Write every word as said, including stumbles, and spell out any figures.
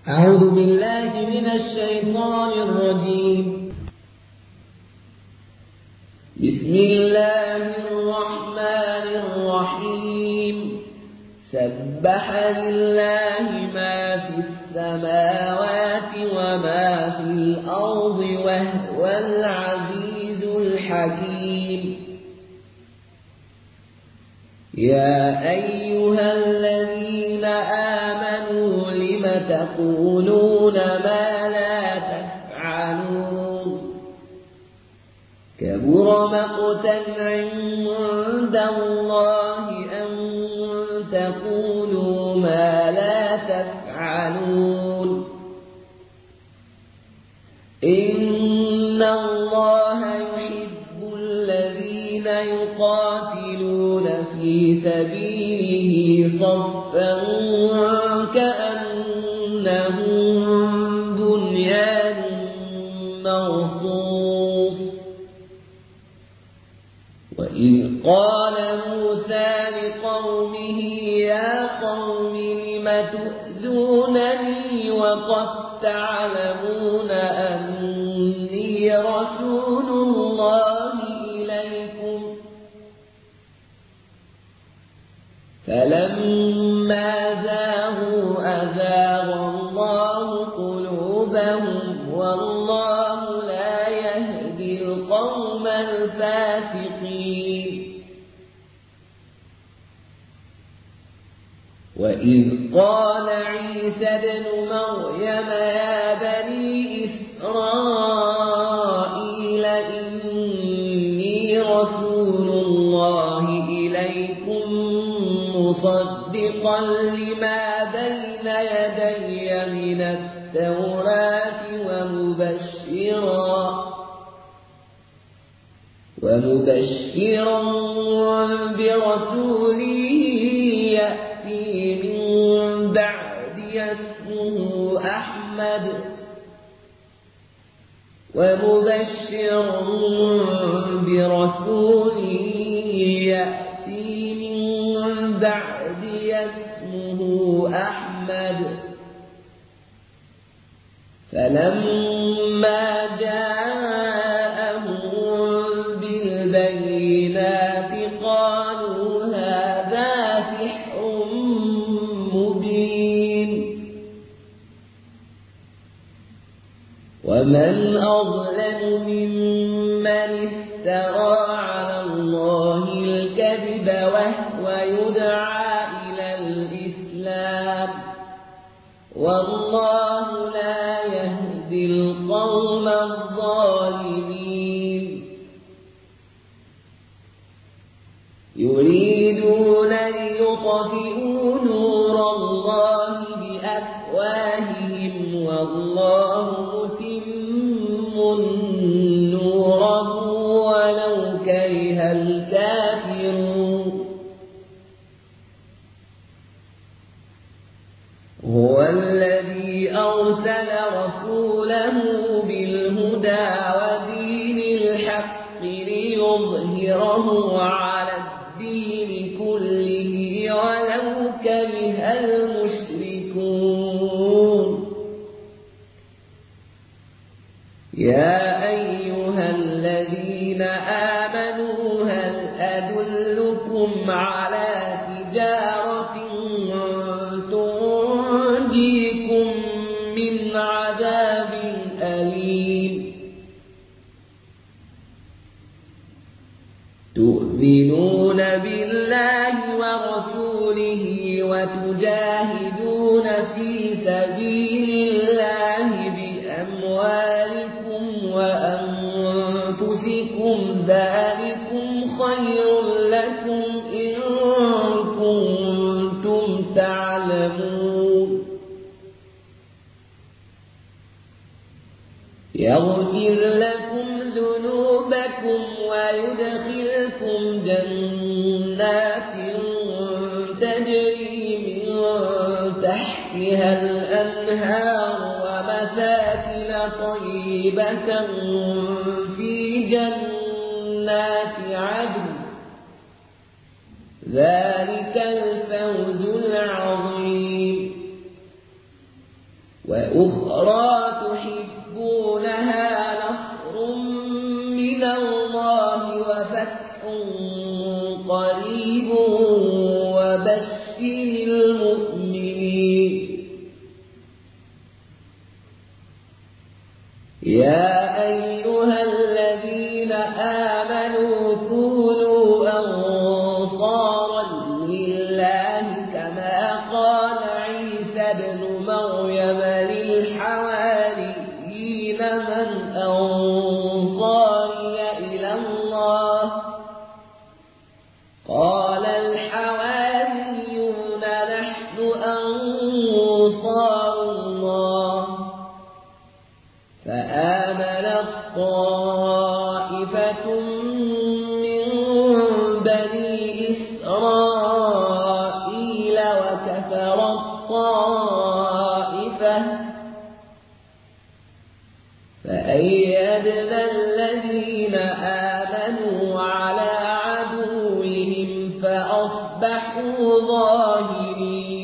أعوذ بالله من الشيطان الرجيم. بسم الله الرحمن الرحيم. سبح لله ما في السماوات وما في الأرض وهو العزيز الحكيم. يا أيها الذين آمنوا لم تقولون ما لا تفعلون؟ كبر مقتا عند الله أن تقولوا ما لا تفعلون. إن الله يحب الذين يقاتلون في سبيله صفا كأنهم بنيان مرصوص. وإذ قال موسى لقومه يا قوم لم تؤذونني وقد تعلمون أني رسول الله إليكم؟ فلما زاغوا أزاغ الله قلوبهم والله لا يهدي القوم الفاسقين. وإذ قال عيسى ابن مريم يا بني إسرائيل إني رسول الله إليكم مصدقا لما بين يدي من التوراة ومبشرا ومبشرا برسول يأتي من بعدي اسمه أحمد ومبشرا برسول يأتي من بعدي اسمه أحمد. فلما جاءهم بالبينات قالوا هذا سحر مبين. ومن أظلم ممن افترى على الله الكذب وهو يدعى إلى الإسلام والله لا يهدي القوم الظالمين. يريدون ليطفئوا نور الله بأفواههم والله متم نوره ولو كره الكافرون. هو الذي أرسل رسوله بالهدى ودين الحق ليظهره على الدين كله ولو كره المشركون. يا أيها الذين آمنوا هل أدلكم على تجارة تنجيكم من عذاب أليم؟ تؤمنون بالله ورسوله وتجاهدون في سبيل الله بأموالكم وأنفسكم ذلكم خير لكم إن كنتم تعلمون. يغفر لكم ذنوبكم ويدخلكم جنات تجري من تحتها الأنهار ومساكن طيبة في جنات عدن ذلك الفوز العظيم. وأخرى تحبونها نصر من الله وفتح قريب وبشر المؤمنين يا أيها الذين آمنوا كونوا أنصارا لله كما قال عيسى ابن مريم للحواريين من أنصاري إلى الله قال الحواريون نحن أنصار الله فآمنت طائفة من بني إسرائيل وكفرت طائفة فأيدنا الذين آمنوا على عدوهم فأصبحوا ظاهرين